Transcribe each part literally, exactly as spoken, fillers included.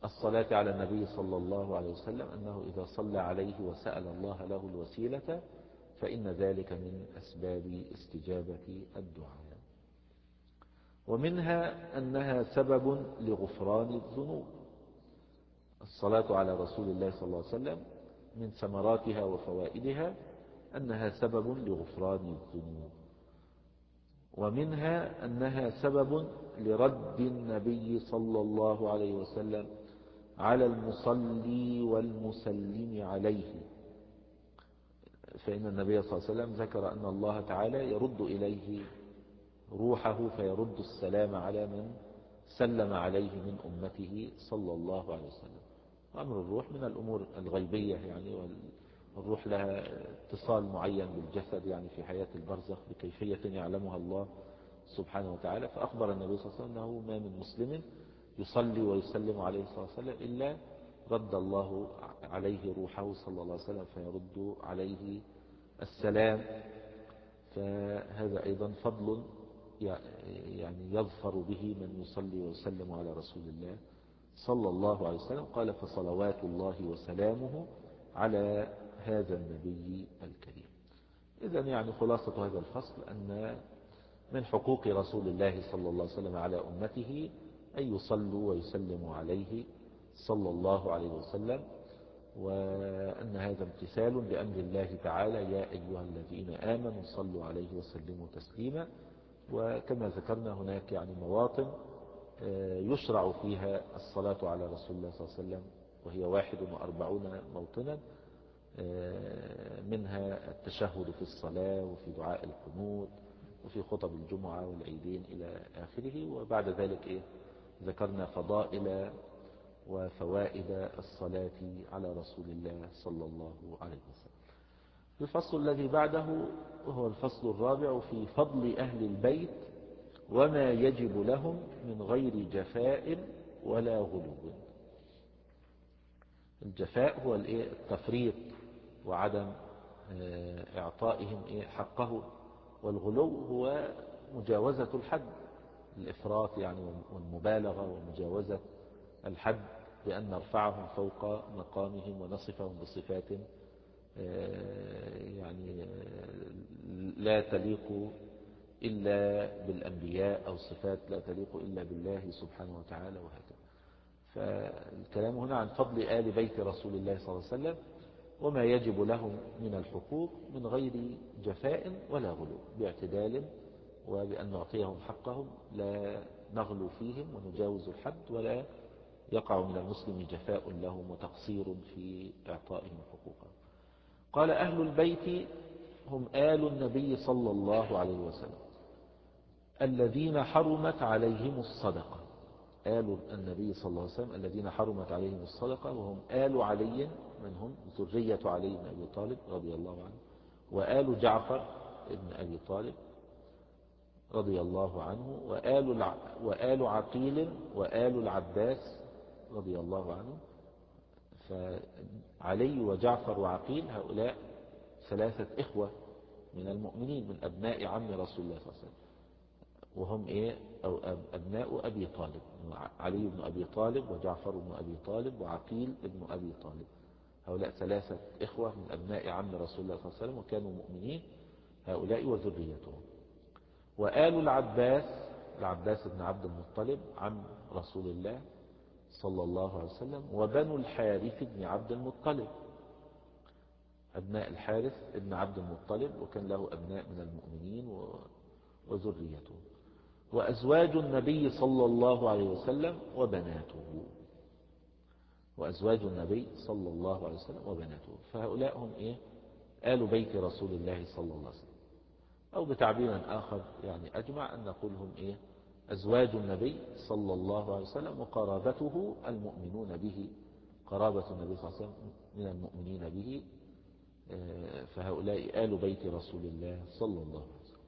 الصلاة على النبي صلى الله عليه وسلم أنه إذا صلى عليه وسأل الله له الوسيلة فإن ذلك من أسباب استجابة الدعاء. ومنها أنها سبب لغفران الذنوب. الصلاة على رسول الله صلى الله عليه وسلم من ثمراتها وفوائدها أنها سبب لغفران الذنوب. ومنها أنها سبب لرد النبي صلى الله عليه وسلم على المصلي والمسلم عليه، فإن النبي صلى الله عليه وسلم ذكر أن الله تعالى يرد إليه روحه فيرد السلام على من سلم عليه من أمته صلى الله عليه وسلم. أمر الروح من الأمور الغيبية يعني، والروح لها اتصال معين بالجسد يعني في حياة البرزخ بكيفية يعلمها الله سبحانه وتعالى. فأخبر النبي صلى الله عليه وسلم أنه ما من مسلم يصلي ويسلم عليه صلى الله عليه وسلم إلا رد الله عليه روحه صلى الله عليه وسلم فيرد عليه السلام. فهذا أيضا فضل يعني يظفر به من يصلي ويسلم على رسول الله صلى الله عليه وسلم. قال فصلوات الله وسلامه على هذا النبي الكريم. إذن يعني خلاصة هذا الفصل أن من حقوق رسول الله صلى الله عليه وسلم على أمته أن يصلوا ويسلموا عليه صلى الله عليه وسلم، وأن هذا امتثال لأمر الله تعالى يا أيها الذين آمنوا صلوا عليه وسلموا تسليما. وكما ذكرنا هناك يعني مواطن يشرع فيها الصلاة على رسول الله صلى الله عليه وسلم، وهي واحد وأربعون موطنا، منها التشهد في الصلاة وفي دعاء القنوت وفي خطب الجمعة والعيدين إلى آخره. وبعد ذلك إيه ذكرنا فضائل وفوائد الصلاة على رسول الله صلى الله عليه وسلم. الفصل الذي بعده وهو الفصل الرابع في فضل أهل البيت وما يجب لهم من غير جفاء ولا غلو. الجفاء هو التفريط وعدم إعطائهم حقه، والغلو هو مجاوزة الحد، الإفراط يعني والمبالغة ومجاوزة الحد بأن نرفعهم فوق مقامهم ونصفهم بصفات يعني لا تليق إلا بالأنبياء أو صفات لا تليق إلا بالله سبحانه وتعالى وهكذا. فالكلام هنا عن فضل آل بيت رسول الله صلى الله عليه وسلم وما يجب لهم من الحقوق من غير جفاء ولا غلو، باعتدال وبأن نعطيهم حقهم لا نغلو فيهم ونجاوز الحد، ولا يقع من المسلم جفاء لهم وتقصير في إعطائهم حقوقهم. قال أهل البيت هم آل النبي صلى الله عليه وسلم الذين حرمت عليهم الصدقة. آل النبي صلى الله عليه وسلم الذين حرمت عليهم الصدقة، وهم آل علي منهم ذرية علي بن أبي طالب رضي الله عنه، وآل جعفر بن أبي طالب رضي الله عنه، وآل, الع... وآل عقيل وآل العباس رضي الله عنه. فعلي وجعفر وعقيل هؤلاء ثلاثة إخوة من المؤمنين من أبناء عم رسول الله صلى الله عليه وسلم، وهم إيه أو أبناء أبي طالب، علي بن أبي طالب وجعفر بن أبي طالب وعقيل بن أبي طالب. هؤلاء ثلاثة إخوة من أبناء عم رسول الله صلى الله عليه وسلم وكانوا مؤمنين هؤلاء وذريتهم. وآل العباس، العباس بن عبد المطلب عم رسول الله صلى الله عليه وسلم، وبنو الحارث بن عبد المطلب أبناء الحارث بن عبد المطلب، وكان له أبناء من المؤمنين وذريته. وأزواج النبي صلى الله عليه وسلم وبناته، وأزواج النبي صلى الله عليه وسلم وبناته. فهؤلاء هم إيه آل بيت رسول الله صلى الله عليه وسلم، أو بتعبير آخر يعني أجمع أن نقول هم إيه أزواج النبي صلى الله عليه وسلم وقرابته المؤمنون به، قرابة النبي صلى الله عليه وسلم من المؤمنين به. فهؤلاء آل بيت رسول الله صلى الله عليه وسلم.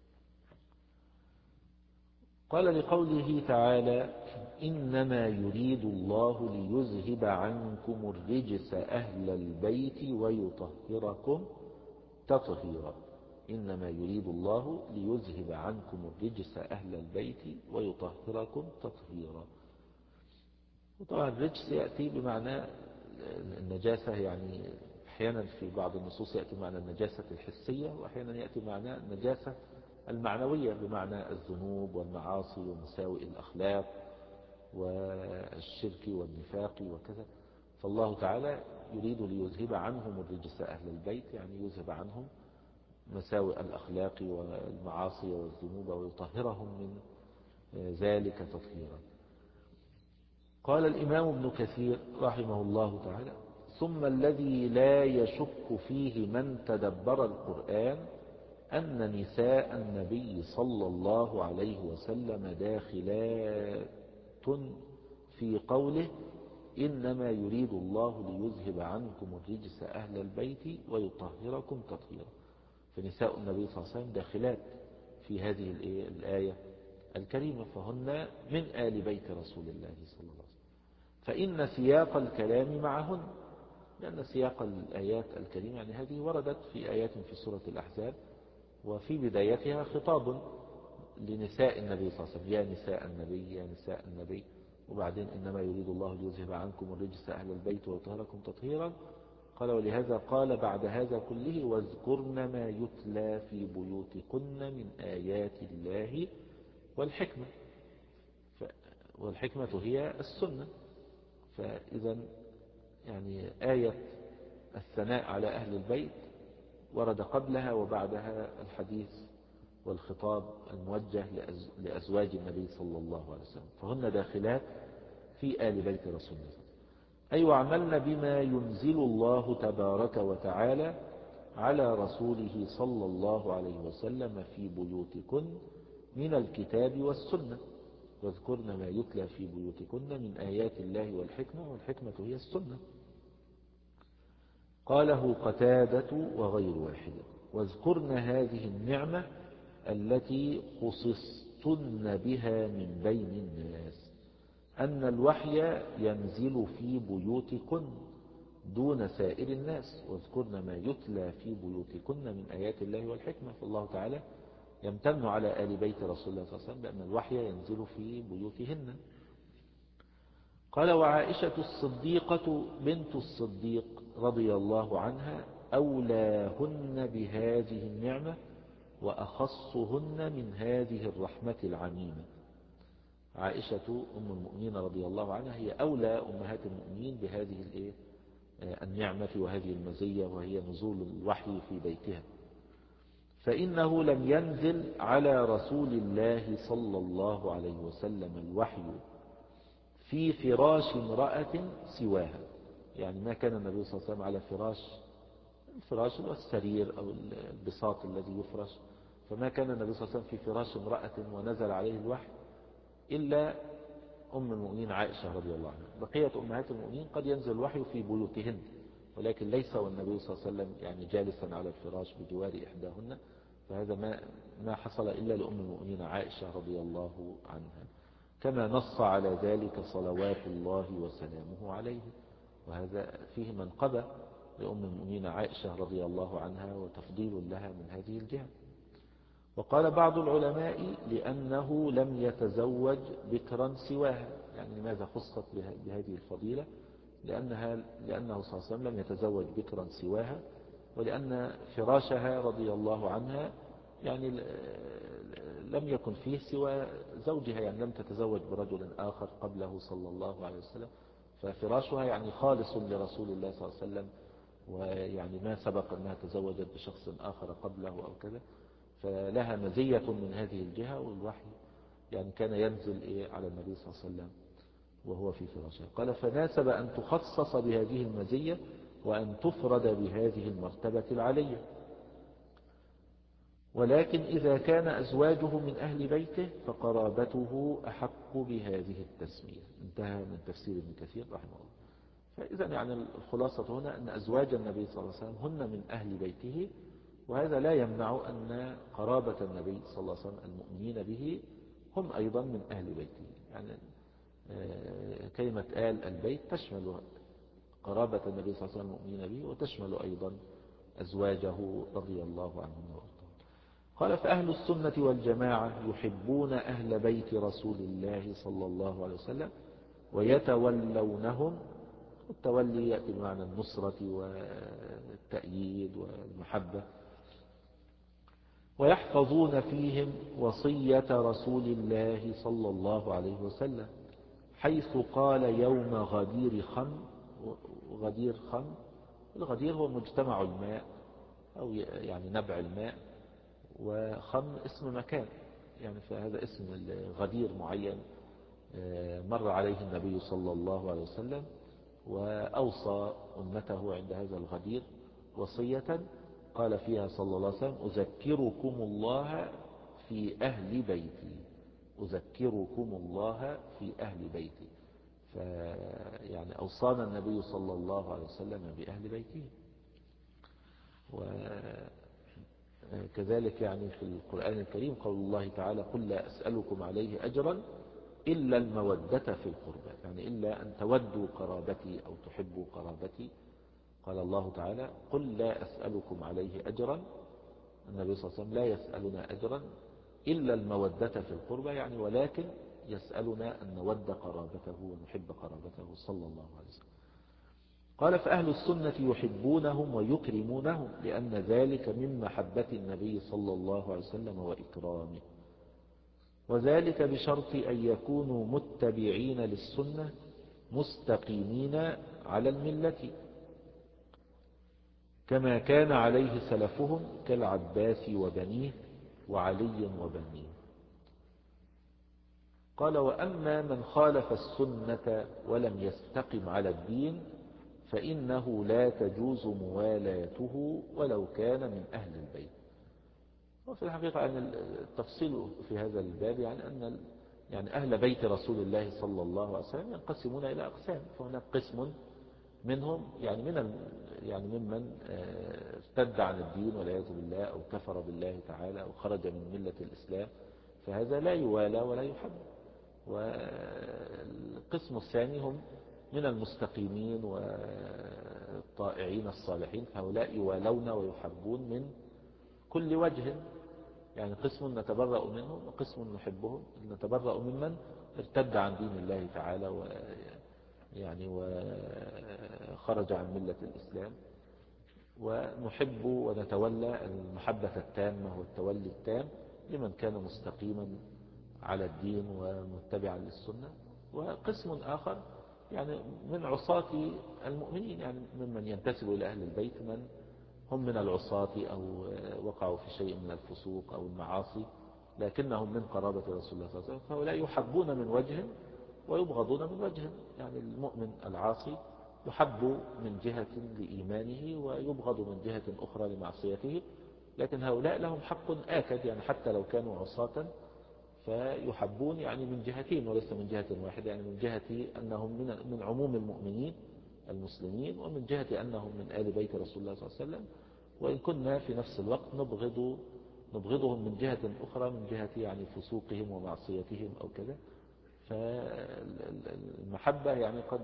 قال لقوله تعالى إنما يريد الله ليذهب عنكم الرجس أهل البيت ويطهركم تطهيرا. إنما يريد الله ليذهب عنكم الرجس أهل البيت ويطهركم تطهيرا. وطبعا الرجس يأتي بمعنى النجاسة، يعني أحيانا في بعض النصوص يأتي بمعنى النجاسة الحسية، وأحيانا يأتي بمعنى النجاسة المعنوية بمعنى الذنوب والمعاصي ومساوئ الأخلاق والشرك والنفاق وكذا. فالله تعالى يريد ليذهب عنهم الرجس أهل البيت، يعني يذهب عنهم مساوئ الأخلاق والمعاصي والذنوب ويطهرهم من ذلك تطهيرا. قال الإمام ابن كثير رحمه الله تعالى: ثم الذي لا يشك فيه من تدبر القرآن أن نساء النبي صلى الله عليه وسلم داخلات في قوله: إنما يريد الله ليذهب عنكم الرجس أهل البيت ويطهركم تطهيرا. فنساء النبي صلى الله عليه وسلم داخلات في هذه الآية الكريمة، فهن من آل بيت رسول الله صلى الله عليه وسلم. فإن سياق الكلام معهن، لأن سياق الآيات الكريمة يعني هذه وردت في آيات في سورة الأحزاب، وفي بدايتها خطاب لنساء النبي صلى الله عليه وسلم: يا نساء النبي يا نساء النبي، وبعدين إنما يريد الله ليذهب عنكم الرجس أهل البيت ويطهركم تطهيرا. قال: ولهذا قال بعد هذا كله: واذكرن ما يتلى في بيوتكن من آيات الله والحكمة. والحكمة هي السنة. فإذا يعني آية الثناء على أهل البيت ورد قبلها وبعدها الحديث والخطاب الموجه لأزواج النبي صلى الله عليه وسلم، فهن داخلات في آل بيت رسول الله. أي وعملن بما ينزل الله تبارك وتعالى على رسوله صلى الله عليه وسلم في بيوتكن من الكتاب والسنة. واذكرن ما يتلى في بيوتكن من آيات الله والحكمة، والحكمة هي السنة. قاله قتادة وغير واحد: واذكرن هذه النعمة التي خصصتن بها من بين الناس، أن الوحي ينزل في بيوتكن دون سائر الناس. واذكرن ما يتلى في بيوتكن من آيات الله والحكمة. فالله تعالى يمتن على آل بيت رسول الله صلى الله عليه وسلم بأن الوحي ينزل في بيوتهن. قال: وعائشة الصديقة بنت الصديق رضي الله عنها أولاهن بهذه النعمة وأخصهن من هذه الرحمة العميمة. عائشة أم المؤمنين رضي الله عنها هي أولى أمهات المؤمنين بهذه النعمة وهذه المزية، وهي نزول الوحي في بيتها. فإنه لم ينزل على رسول الله صلى الله عليه وسلم الوحي في فراش امرأة سواها، يعني ما كان النبي صلى الله عليه وسلم على فراش، الفراش هو السرير أو البساط الذي يفرش، فما كان النبي صلى الله عليه وسلم في فراش امرأة ونزل عليه الوحي إلا أم المؤمنين عائشة رضي الله عنها. بقية أمهات المؤمنين قد ينزل الوحي في بيوتهن، ولكن ليس والنبي صلى الله عليه وسلم يعني جالسا على الفراش بجوار إحداهن، فهذا ما ما حصل إلا لأم المؤمنين عائشة رضي الله عنها، كما نص على ذلك صلوات الله وسلامه عليه. وهذا فيه منقبة لأم المؤمنين عائشة رضي الله عنها وتفضيل لها من هذه الجهة. وقال بعض العلماء: لأنه لم يتزوج بكرا سواها، يعني لماذا خصت بهذه الفضيلة؟ لأنها لأنه صلى الله عليه وسلم لم يتزوج بكرا سواها، ولأن فراشها رضي الله عنها يعني لم يكن فيه سوى زوجها، يعني لم تتزوج برجل آخر قبله صلى الله عليه وسلم، ففراشها يعني خالص لرسول الله صلى الله عليه وسلم، ويعني ما سبق أنها تزوجت بشخص آخر قبله أو كذا، فلها مزية من هذه الجهة. والوحي يعني كان ينزل إيه على النبي صلى الله عليه وسلم وهو في فراشه. قال: فناسب أن تخصص بهذه المزية وأن تفرد بهذه المرتبة العلية. ولكن إذا كان أزواجه من أهل بيته فقرابته أحق بهذه التسمية. انتهى من تفسير ابن كثير رحمه الله. فإذا يعني الخلاصة هنا أن أزواج النبي صلى الله عليه وسلم هن من أهل بيته، وهذا لا يمنع أن قرابة النبي صلى الله عليه وسلم المؤمنين به هم أيضا من أهل بيته. يعني كلمة آل البيت تشمل قرابة النبي صلى الله عليه وسلم المؤمنين به، وتشمل أيضا أزواجه رضي الله عنهم وارضاهم. قال: فأهل السنة والجماعة يحبون أهل بيت رسول الله صلى الله عليه وسلم ويتولونهم. التولي يأتي بمعنى النصرة والتأييد والمحبة. ويحفظون فيهم وصية رسول الله صلى الله عليه وسلم، حيث قال يوم غدير خم. غدير خم، الغدير هو مجتمع الماء أو يعني نبع الماء، وخم اسم مكان، يعني فهذا اسم الغدير معين مر عليه النبي صلى الله عليه وسلم، وأوصى أمته عند هذا الغدير وصية قال فيها صلى الله عليه وسلم: أذكركم الله في أهل بيتي. أذكركم الله في أهل بيتي. فيعني أوصانا النبي صلى الله عليه وسلم بأهل بيته. وكذلك يعني في القرآن الكريم قول الله تعالى: قل لا أسألكم عليه أجرا إلا المودة في القربى، يعني إلا أن تودوا قرابتي أو تحبوا قرابتي. قال الله تعالى: قل لا أسألكم عليه أجرا. النبي صلى الله عليه وسلم لا يسألنا أجرا إلا المودة في القربى، يعني ولكن يسألنا أن نود قرابته ونحب قرابته صلى الله عليه وسلم. قال: فأهل السنة يحبونهم ويكرمونهم، لأن ذلك من محبة النبي صلى الله عليه وسلم وإكرامه، وذلك بشرط أن يكونوا متبعين للسنة مستقيمين على الملة، كما كان عليه سلفهم كالعباس وبنيه وعلي وبنيه. قال: وأما من خالف السنة ولم يستقم على الدين فإنه لا تجوز موالاته ولو كان من أهل البيت. وفي الحقيقة يعني التفصيل في هذا الباب يعني أن يعني أهل بيت رسول الله صلى الله عليه وسلم ينقسمون إلى أقسام. فهناك قسم منهم يعني من يعني ممن ارتد عن الدين والعياذ بالله أو كفر بالله تعالى أو خرج من ملة الإسلام، فهذا لا يوالى ولا يحب. والقسم الثاني هم من المستقيمين والطائعين الصالحين، فهؤلاء يوالون ويحبون من كل وجه. يعني قسم نتبرأ منهم وقسم نحبهم. نتبرأ ممن ارتد عن دين الله تعالى و يعني وخرج عن ملة الإسلام، ونحب ونتولى المحبة التامة والتولي التام لمن كان مستقيما على الدين ومتبعا للسنة. وقسم آخر يعني من عصاة المؤمنين، يعني ممن ينتسب إلى أهل البيت من هم من العصاة أو وقعوا في شيء من الفسوق أو المعاصي، لكنهم من قرابة رسول الله صلى الله عليه وسلم، فهؤلاء يحبون من وجه ويبغضون من وجه. يعني المؤمن العاصي يحب من جهة لإيمانه ويبغض من جهة أخرى لمعصيته، لكن هؤلاء لهم حق آكد، يعني حتى لو كانوا عصاة فيحبون يعني من جهتين وليس من جهة واحدة، يعني من جهة أنهم من من عموم المؤمنين المسلمين، ومن جهة أنهم من آل بيت رسول الله صلى الله عليه وسلم. وإن كنا في نفس الوقت نبغض نبغضهم من جهة أخرى، من جهة يعني فسوقهم ومعصيتهم أو كذا. فالمحبة يعني قد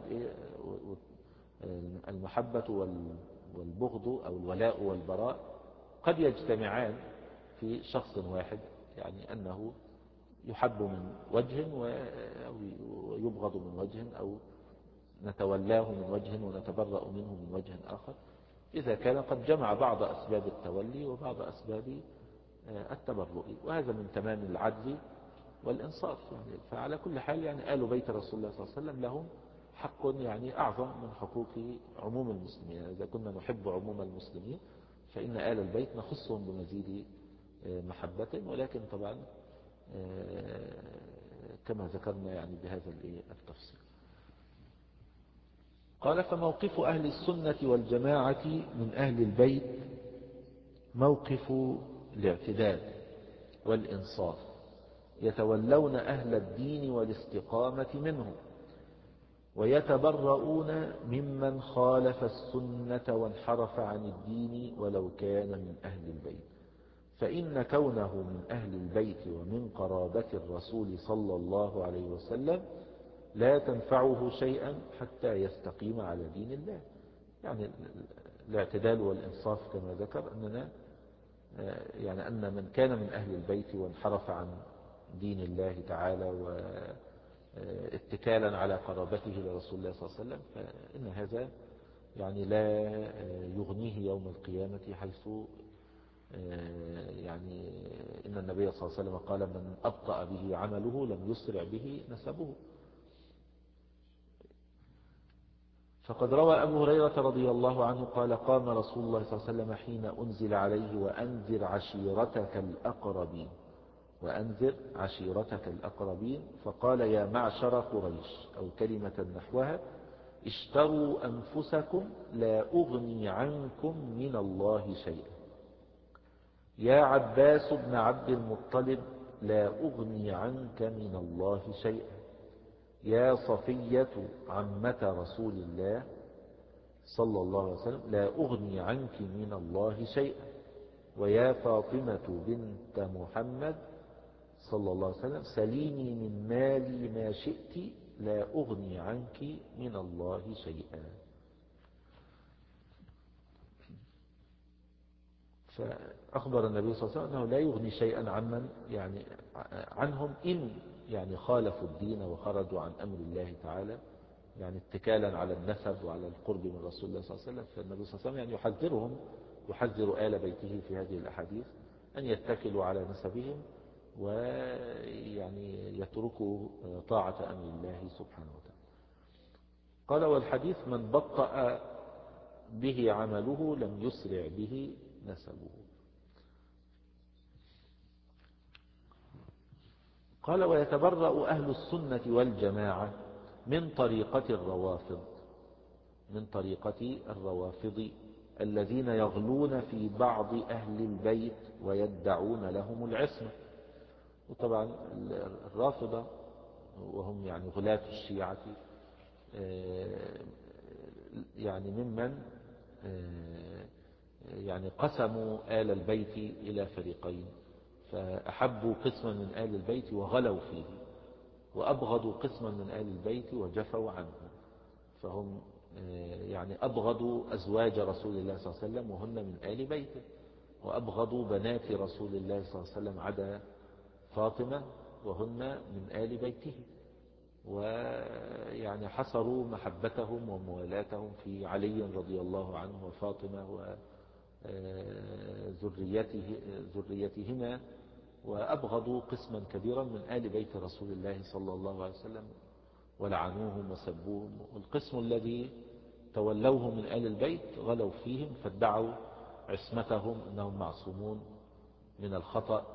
المحبة والبغض أو الولاء والبراء قد يجتمعان في شخص واحد، يعني أنه يحب من وجه ويبغض من وجه، أو نتولاه من وجه ونتبرأ منه من وجه آخر، إذا كان قد جمع بعض أسباب التولي وبعض أسباب التبرؤ. وهذا من تمام العدل والإنصاف. يعني فعلى كل حال يعني آل بيت رسول الله صلى الله عليه وسلم لهم حق يعني أعظم من حقوق عموم المسلمين. يعني إذا كنا نحب عموم المسلمين فإن آل البيت نخصهم بمزيد محبة، ولكن طبعا كما ذكرنا يعني بهذا التفصيل. قال: فموقف أهل السنة والجماعة من أهل البيت موقف الاعتدال والإنصاف، يتولون أهل الدين والاستقامة منهم، ويتبرؤون ممن خالف السنة وانحرف عن الدين ولو كان من أهل البيت، فإن كونه من أهل البيت ومن قرابة الرسول صلى الله عليه وسلم لا تنفعه شيئا حتى يستقيم على دين الله. يعني الاعتدال والإنصاف كما ذكر أننا يعني أن من كان من أهل البيت وانحرف عن دين الله تعالى اتكالا على قرابته لرسول الله صلى الله عليه وسلم، فإن هذا يعني لا يغنيه يوم القيامة، حيث يعني إن النبي صلى الله عليه وسلم قال: من أبطأ به عمله لم يسرع به نسبه. فقد روى أبو هريرة رضي الله عنه قال: قام رسول الله صلى الله عليه وسلم حين أنزل عليه: وأنذر عشيرتك الأقربين وأنذر عشيرتك الأقربين فقال: يا معشر قريش، أو كلمة نحوها: اشتروا أنفسكم لا أغني عنكم من الله شيئا. يا عباس بن عبد المطلب، لا أغني عنك من الله شيئا. يا صفية عمة رسول الله صلى الله عليه وسلم، لا أغني عنك من الله شيئا. ويا فاطمة بنت محمد صلى الله عليه وسلم، سليني من مالي ما شئت، لا أغني عنك من الله شيئا. فأخبر النبي صلى الله عليه وسلم أنه لا يغني شيئا عمن يعني عنهم إن يعني خالفوا الدين وخرجوا عن أمر الله تعالى، يعني اتكالا على النسب وعلى القرب من رسول الله صلى الله عليه وسلم. فالنبي صلى الله عليه وسلم يعني يحذرهم، يحذر آل بيته في هذه الأحاديث أن يتكلوا على نسبهم ويعني يتركوا طاعة أمر الله سبحانه وتعالى. قال: والحديث: من بطأ به عمله لم يسرع به نسبه. قال: ويتبرأ أهل السنة والجماعة من طريقة الروافض من طريقة الروافض الذين يغلون في بعض أهل البيت ويدعون لهم العصمة. وطبعا الرافضة وهم يعني غلاة الشيعة يعني ممن يعني قسموا آل البيت إلى فريقين، فأحبوا قسما من آل البيت وغلوا فيه، وأبغضوا قسما من آل البيت وجفوا عنه. فهم يعني أبغضوا أزواج رسول الله صلى الله عليه وسلم وهن من آل بيته، وأبغضوا بنات رسول الله صلى الله عليه وسلم عدا فاطمة وهن من آل بيته، ويعني حصروا محبتهم وموالاتهم في علي رضي الله عنه وفاطمة وذريتهما، وأبغضوا قسما كبيرا من آل بيت رسول الله صلى الله عليه وسلم ولعنوهم وسبوهم. والقسم الذي تولوه من آل البيت غلوا فيهم، فادعوا عصمتهم أنهم معصومون من الخطأ،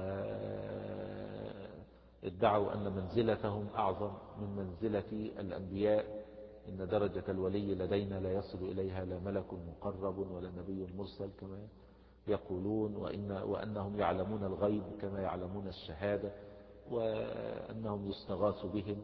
وادعوا أن منزلتهم أعظم من منزلة الأنبياء، إن درجة الولي لدينا لا يصل إليها لا ملك مقرب ولا نبي مرسل كما يقولون، وإن وأنهم يعلمون الغيب كما يعلمون الشهادة، وأنهم يستغاث بهم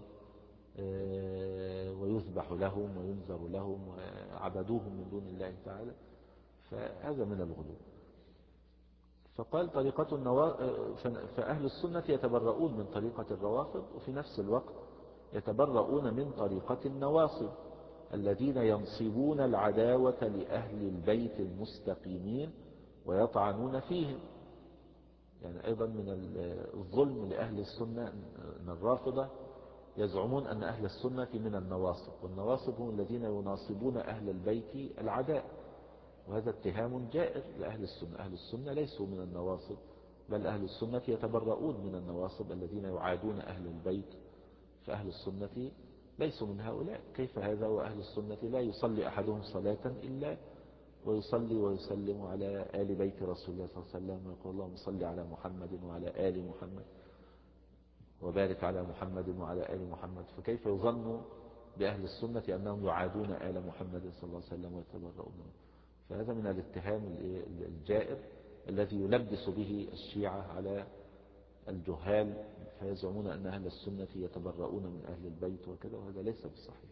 ويذبح لهم وينذر لهم وعبدوهم من دون الله تعالى. فهذا من الغلو. فقال: طريقة النوا... فأهل السنة يتبرؤون من طريقة الروافض، وفي نفس الوقت يتبرؤون من طريقة النواصب الذين ينصبون العداوة لأهل البيت المستقيمين ويطعنون فيهم. يعني أيضا من الظلم لأهل السنة أن الرافضة يزعمون أن أهل السنة من النواصب، والنواصب هم الذين يناصبون أهل البيت العداء، وهذا اتهام جائر لأهل السنة. أهل السنة ليسوا من النواصب، بل أهل السنة يتبرؤون من النواصب الذين يعادون أهل البيت، فأهل السنة ليسوا من هؤلاء. كيف هذا وأهل السنة لا يصلي أحدهم صلاة إلا ويصلي ويسلم على آل بيت رسول الله صلى الله عليه وسلم ويقول: اللهم صل على محمد وعلى آل محمد وبارك على محمد وعلى آل محمد. فكيف يظن بأهل السنة أنهم يعادون آل محمد صلى الله عليه وسلم ويتبرؤون منه؟ فهذا من الاتهام الجائر الذي يلبس به الشيعة على الجهال، فيزعمون أن أهل السنة يتبرؤون من أهل البيت وكذا، وهذا ليس بالصحيح.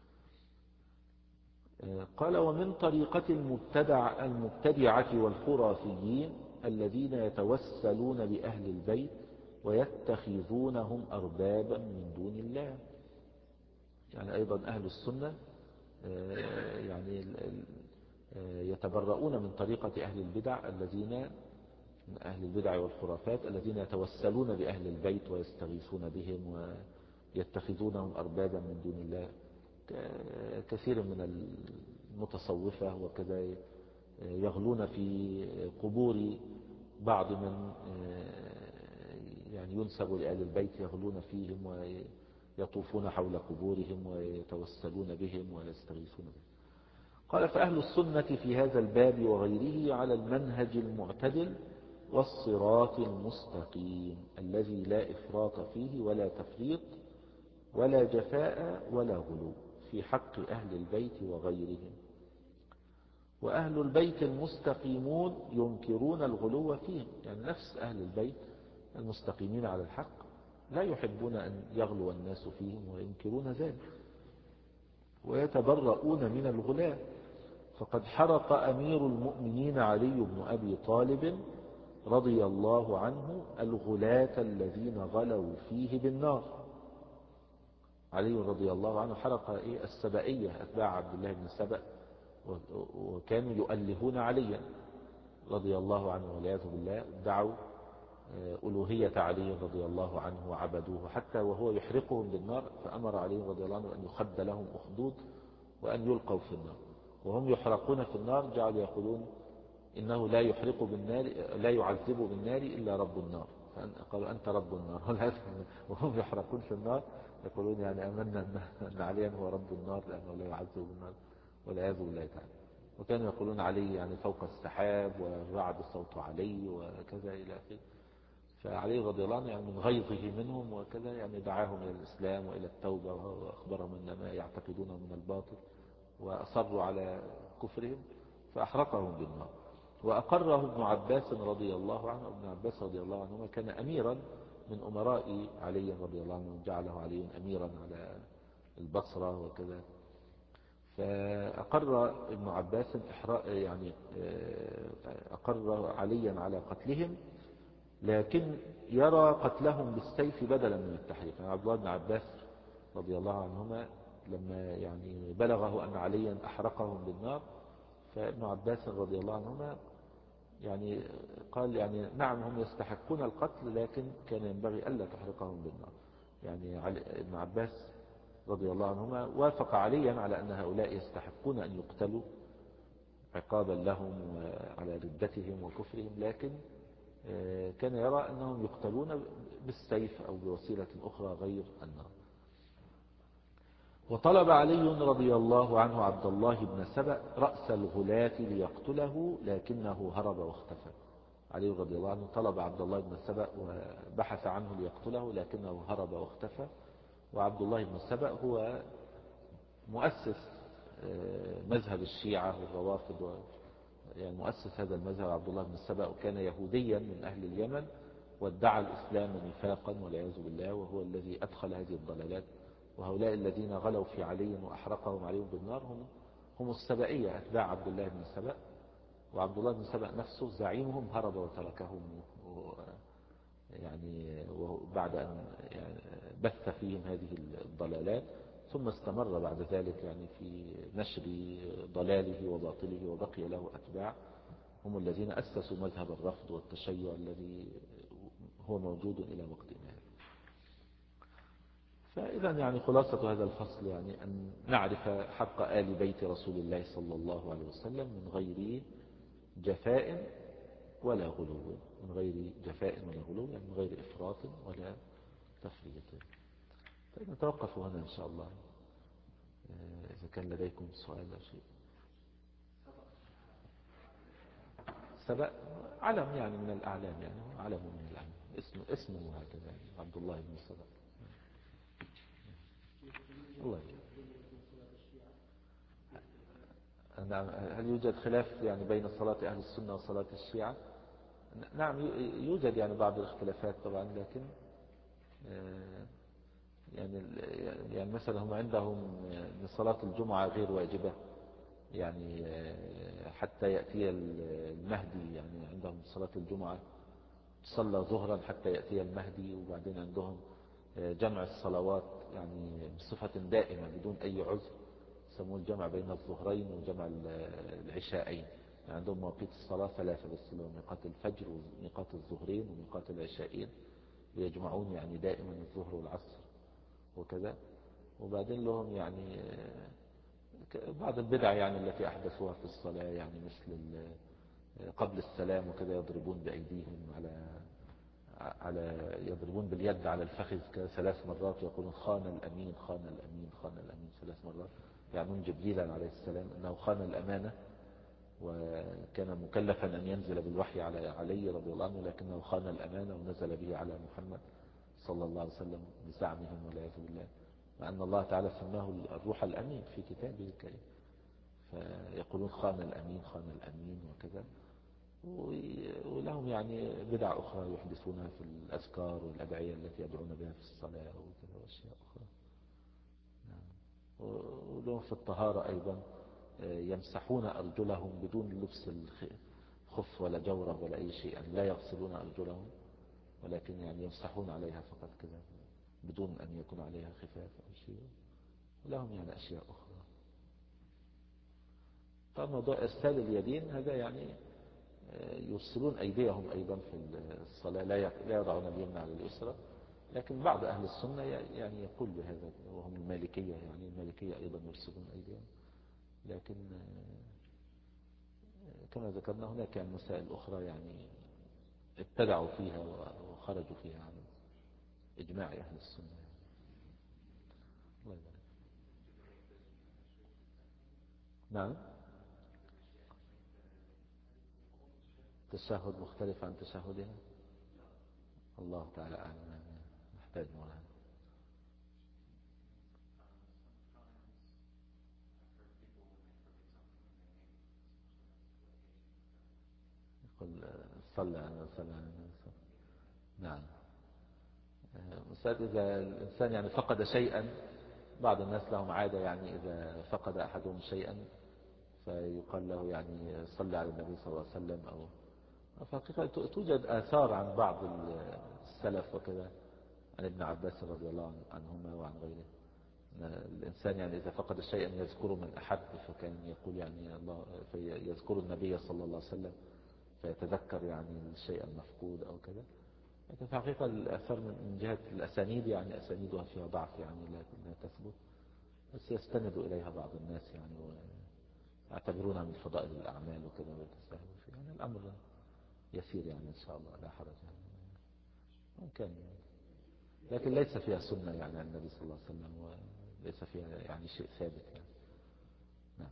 قال: ومن طريقة المبتدع المبتدعة والخرافيين الذين يتوسلون بأهل البيت ويتخذونهم أربابا من دون الله. يعني أيضا أهل السنة يعني يتبرؤون من طريقة أهل البدع الذين من أهل البدع والخرافات الذين يتوسلون بأهل البيت ويستغيثون بهم يتخذونهم أربابا من دون الله. كثير من المتصوفة وكذا يغلون في قبور بعض من يعني ينسب لآل البيت، يغلون فيهم ويطوفون حول قبورهم ويتوسلون بهم ويستغيثون بهم. قال: فأهل السنة في هذا الباب وغيره على المنهج المعتدل والصراط المستقيم الذي لا إفراط فيه ولا تفريط ولا جفاء ولا غلو في حق أهل البيت وغيرهم. وأهل البيت المستقيمون ينكرون الغلو فيهم، يعني نفس أهل البيت المستقيمين على الحق لا يحبون أن يغلو الناس فيهم وينكرون ذلك ويتبرؤون من الغلاة. فقد حرق أمير المؤمنين علي بن أبي طالب رضي الله عنه الغلاة الذين غلوا فيه بالنار. علي رضي الله عنه حرق السبائية أتباع عبد الله بن سبأ، وكانوا يؤلهون عليا رضي الله عنه والعياذ بالله، دعوا ألوهية علي رضي الله عنه وعبدوه حتى وهو يحرقهم بالنار، فأمر علي رضي الله عنه أن يخد لهم أخدود وأن يلقوا في النار. وهم يحرقون في النار جعلوا يقولون إنه لا يحرق بالنار، لا يعذب بالنار إلا رب النار، فقالوا أنت رب النار. وهم يحرقون في النار يقولون يعني أمنا أن عليا هو رب النار لأنه لا يعذب بالنار والعياذ بالله تعالى. وكانوا يقولون علي يعني فوق السحاب ورعد صوت علي وكذا إلى آخره. فعلي رضي الله عنه يعني من غيظه منهم وكذا يعني دعاهم إلى الإسلام وإلى التوبة وأخبرهم أن ما يعتقدونه من الباطل، وأصروا على كفرهم فأحرقهم بالنار. وأقره ابن عباس رضي الله عنه. ابن عباس رضي الله عنه كان أميرا من أمراء علي رضي الله عنه، جعله علي أميرا على البصرة وكذا. فأقر ابن عباس يعني أقر عليا على قتلهم، لكن يرى قتلهم بالسيف بدلا من التحريق. يعني عبد الله بن عباس رضي الله عنهما لما يعني بلغه أن عليا أحرقهم بالنار، فابن عباس رضي الله عنهما يعني قال يعني نعم هم يستحقون القتل، لكن كان ينبغي ألا تحرقهم بالنار. يعني ابن عباس رضي الله عنهما وافق عليا على أن هؤلاء يستحقون أن يقتلوا عقابا لهم على ردتهم وكفرهم، لكن كان يرى أنهم يقتلون بالسيف أو بوسيلة أخرى غير النار. وطلب علي رضي الله عنه عبد الله بن سبأ رأس الغلاة ليقتله، لكنه هرب واختفى. علي رضي الله عنه طلب عبد الله بن سبأ وبحث عنه ليقتله، لكنه هرب واختفى. وعبد الله بن سبأ هو مؤسس مذهب الشيعة والروافض، يعني مؤسس هذا المذهب عبد الله بن سبأ، وكان يهوديا من أهل اليمن وادعى الإسلام نفاقا والعياذ بالله، وهو الذي أدخل هذه الضلالات. وهؤلاء الذين غلوا في علي وأحرقهم عليهم بالنار هم هم السبائية أتباع عبد الله بن سبأ. وعبد الله بن سبأ نفسه زعيمهم هرب وتركهم يعني بعد أن يعني بث فيهم هذه الضلالات، ثم استمر بعد ذلك يعني في نشر ضلاله وباطله، وبقي له أتباع هم الذين أسسوا مذهب الرفض والتشيع الذي هو موجود إلى وقتنا. فإذا يعني خلاصة هذا الفصل يعني أن نعرف حق آل بيت رسول الله صلى الله عليه وسلم من غير جفاء ولا غلو، من غير جفاء ولا غلو، يعني من غير إفراط ولا تفريط. طيب نتوقف هنا إن شاء الله، إذا كان لديكم سؤال أو شيء. سبأ علم يعني من الأعلام، يعني علم من الأعلام، اسمه اسمه هكذا يعني عبد الله بن سبأ. الله نعم. هل يوجد خلاف يعني بين صلاة أهل السنة وصلاة الشيعة؟ نعم يوجد يعني بعض الاختلافات طبعا، لكن يعني يعني مثلا هم عندهم ان صلاة الجمعة غير واجبة، يعني حتى يأتي المهدي. يعني عندهم صلاة الجمعة تصلى ظهرا حتى يأتي المهدي، وبعدين عندهم جمع الصلوات يعني بصفة دائمة بدون أي عذر، يسمون الجمع بين الظهرين وجمع العشاءين. يعني عندهم مواقيت الصلاة ثلاثة بس، ميقات الفجر وميقات الظهرين وميقات العشاءين، ويجمعون يعني دائما الظهر والعصر وكذا. وبعدين لهم يعني بعض البدع يعني التي أحدثوها في الصلاة، يعني مثل قبل السلام وكذا يضربون بأيديهم على على يضربون باليد على الفخذ ثلاث مرات ويقولون خان الأمين خان الأمين خان الأمين ثلاث مرات، يعنون جبريلا عليه السلام أنه خان الأمانة، وكان مكلفا أن ينزل بالوحي على علي رضي الله عنه، لكنه خان الأمانة ونزل به على محمد صلى الله عليه وسلم بزعمهم والعياذ بالله، مع أن الله تعالى سماه الروح الأمين في كتابه الكريم. فيقولون خان الأمين خان الأمين وكذا. ولهم يعني بدع أخرى يحدثونها في الأذكار والأدعية التي يدعون بها في الصلاة وكذا وأشياء أخرى. ولهم في الطهارة أيضا يمسحون أرجلهم بدون لبس الخف ولا جورب ولا أي شيء، يعني لا يغسلون أرجلهم ولكن يعني يمسحون عليها فقط كذا بدون أن يكون عليها خفاف أو شيء. ولهم يعني أشياء أخرى. طبعا موضوع إرسال اليدين هذا يعني يرسلون أيديهم أيضا في الصلاة، لا يضعون اليمنى على اليسرى، لكن بعض أهل السنة يعني يقول بهذا، وهم المالكية، يعني المالكية أيضا يرسلون أيديهم. لكن كما ذكرنا هناك يعني مسائل أخرى يعني ابتدعوا فيها وخرجوا فيها عن إجماع أهل السنة. الله يبارك. نعم. تشهد مختلف عن تشهدها، الله تعالى أعلم، نحتاج مولانا. يقول صلى على صلى على نعم. مسألة إذا الإنسان يعني فقد شيئا، بعض الناس لهم عادة يعني إذا فقد أحدهم شيئا فيقال له يعني صلى على النبي صلى الله عليه وسلم. أو فحقيقة توجد آثار عن بعض السلف وكذا، عن ابن عباس رضي الله عنهما وعن غيره، الإنسان يعني إذا فقد شيئا يذكره من أحب فكان يقول يعني الله فيذكر النبي صلى الله عليه وسلم فيتذكر يعني الشيء المفقود أو كذا. لكن في حقيقة الأثر من جهة الأسانيد يعني أسانيدها فيها ضعف يعني لا تثبت، بس يستند إليها بعض الناس يعني ويعتبرونها من فضائل الأعمال وكذا ويتساهلوا فيها. يعني الأمر يسير يعني إن شاء الله لا حرج يعني ممكن، لكن ليس فيها سنة يعني عن النبي صلى الله عليه وسلم، وليس فيها يعني شيء ثابت يعني. نعم.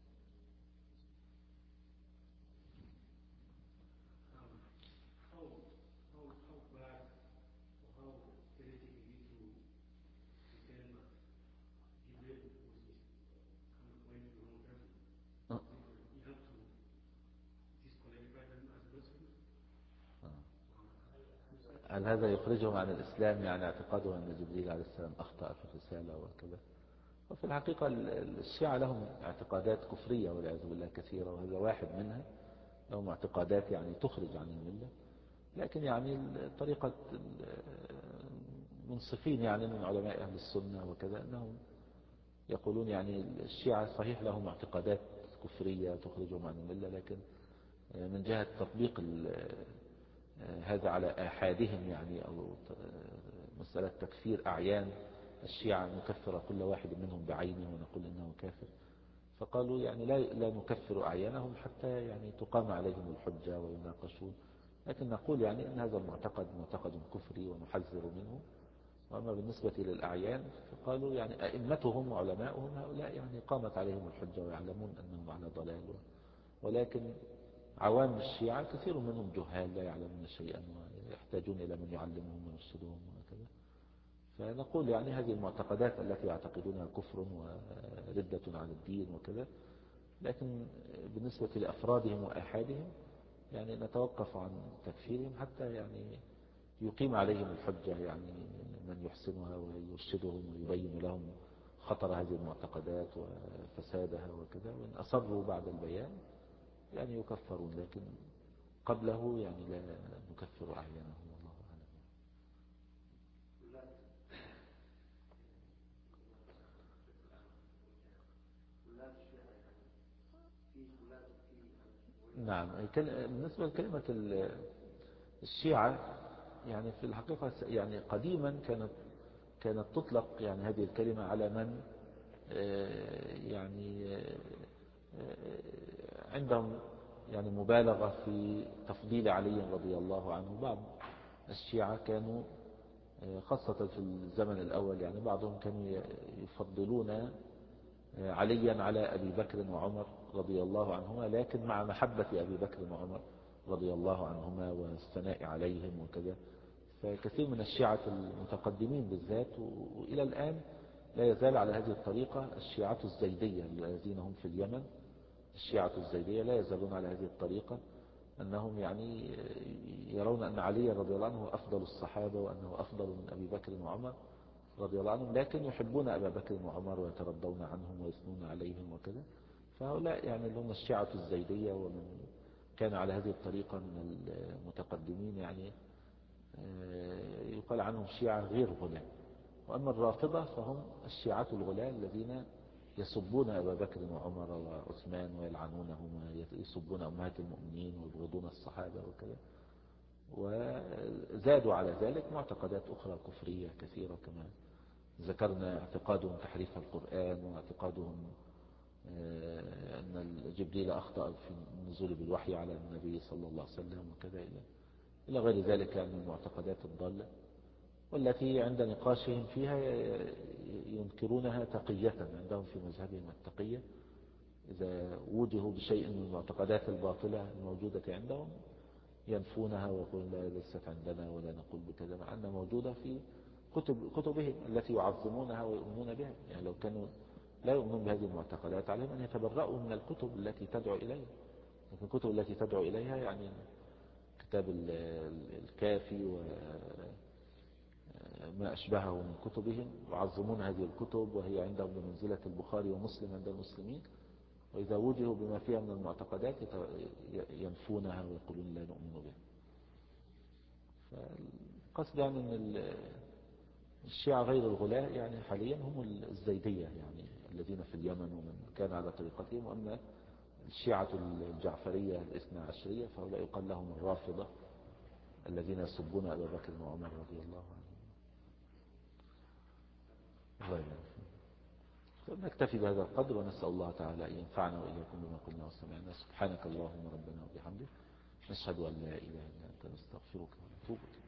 هل هذا يخرجهم عن الإسلام، يعني اعتقادهم أن جبريل عليه السلام أخطأ في الرسالة وكذا؟ وفي الحقيقة الشيعة لهم اعتقادات كفرية والعياذ بالله كثيرة، وهذا واحد منها. لهم اعتقادات يعني تخرج عن الملة، لكن يعني طريقة منصفين يعني من علماء أهل السنة وكذا أنهم يقولون يعني الشيعة صحيح لهم اعتقادات كفرية تخرجهم عن الملة، لكن من جهة تطبيق هذا على آحادهم يعني، أو مسألة تكفير أعيان الشيعة نكفر كل واحد منهم بعينه ونقول إنه كافر، فقالوا يعني لا لا نكفر أعيانهم حتى يعني تقام عليهم الحجة ويناقشون، لكن نقول يعني أن هذا المعتقد معتقد كفري ونحذر منه. وأما بالنسبة للأعيان فقالوا يعني أئمتهم وعلماؤهم هؤلاء يعني قامت عليهم الحجة ويعلمون أنهم على ضلال، ولكن عوام الشيعة كثير منهم جهال لا يعلمون شيئا ويحتاجون إلى من يعلمهم ويرشدهم وكذا. فنقول يعني هذه المعتقدات التي يعتقدونها كفر وردة عن الدين وكذا، لكن بالنسبة لأفرادهم وأحادهم يعني نتوقف عن تكفيرهم حتى يعني يقيم عليهم الحجة، يعني من يحسنها ويرشدهم ويبين لهم خطر هذه المعتقدات وفسادها وكذا، وإن أصروا بعد البيان يعني يكفرون، لكن قبله يعني لا نكفر أعيانهم. والله أعلم. نعم. بالنسبة لكلمة الشيعة يعني في الحقيقة يعني قديما كانت كانت تطلق يعني هذه الكلمة على من يعني عندهم يعني مبالغة في تفضيل علي رضي الله عنه. بعض الشيعة كانوا خاصة في الزمن الأول يعني بعضهم كانوا يفضلون عليا على أبي بكر وعمر رضي الله عنهما، لكن مع محبة أبي بكر وعمر رضي الله عنهما والثناء عليهم وكذا. فكثير من الشيعة المتقدمين بالذات وإلى الآن لا يزال على هذه الطريقة الشيعة الزيدية الذين هم في اليمن، الشيعة الزيدية لا يزالون على هذه الطريقة، أنهم يعني يرون أن علي رضي الله عنه أفضل الصحابة وأنه أفضل من أبي بكر وعمر رضي الله عنهم، لكن يحبون أبا بكر وعمر ويترضون عنهم ويثنون عليهم وكذا. فهؤلاء يعني اللي هم الشيعة الزيدية، ومن كان على هذه الطريقة من المتقدمين يعني يقال عنهم شيعة غير غلاة. وأما الرافضة فهم الشيعة الغلاة الذين يسبون أبا بكر وعمر وعثمان ويلعنونهم ويسبون أمهات المؤمنين ويبغضون الصحابة وكذا. وزادوا على ذلك معتقدات أخرى كفرية كثيرة كما ذكرنا، اعتقادهم تحريف القرآن، واعتقادهم أن جبريل أخطأ في النزول بالوحي على النبي صلى الله عليه وسلم وكذا إلى غير ذلك من المعتقدات الضالة، والتي عند نقاشهم فيها ينكرونها تقية. عندهم في مذهبهم التقية إذا وجهوا بشيء من المعتقدات الباطلة الموجودة عندهم ينفونها ويقولون لا ليست عندنا ولا نقول بكذا، مع أنها موجودة في كتب كتبهم التي يعظمونها ويؤمنون بها. يعني لو كانوا لا يؤمنون بهذه المعتقدات عليهم أن يتبرؤوا من الكتب التي تدعو إليها. لكن الكتب التي تدعو إليها يعني كتاب الكافي وما أشبهه من كتبهم، يعظمون هذه الكتب وهي عندهم بمنزلة البخاري ومسلم عند المسلمين، وإذا وجهوا بما فيها من المعتقدات ينفونها ويقولون لا نؤمن بها. فالقصد يعني أن الشيعة غير الغلاة يعني حاليا هم الزيدية يعني الذين في اليمن ومن كان على طريقتهم. وأما الشيعة الجعفرية الاثنى عشرية فهؤلاء يقال لهم الرافضة الذين يسبون أبا بكر وعمر رضي الله عنهم. نكتفي بهذا القدر، ونسأل الله تعالى أن ينفعنا وإياكم بما قلنا وسمعنا. سبحانك اللهم ربنا وبحمدك، نشهد أن لا إله إلا أنت، نستغفرك ونتوب إليك.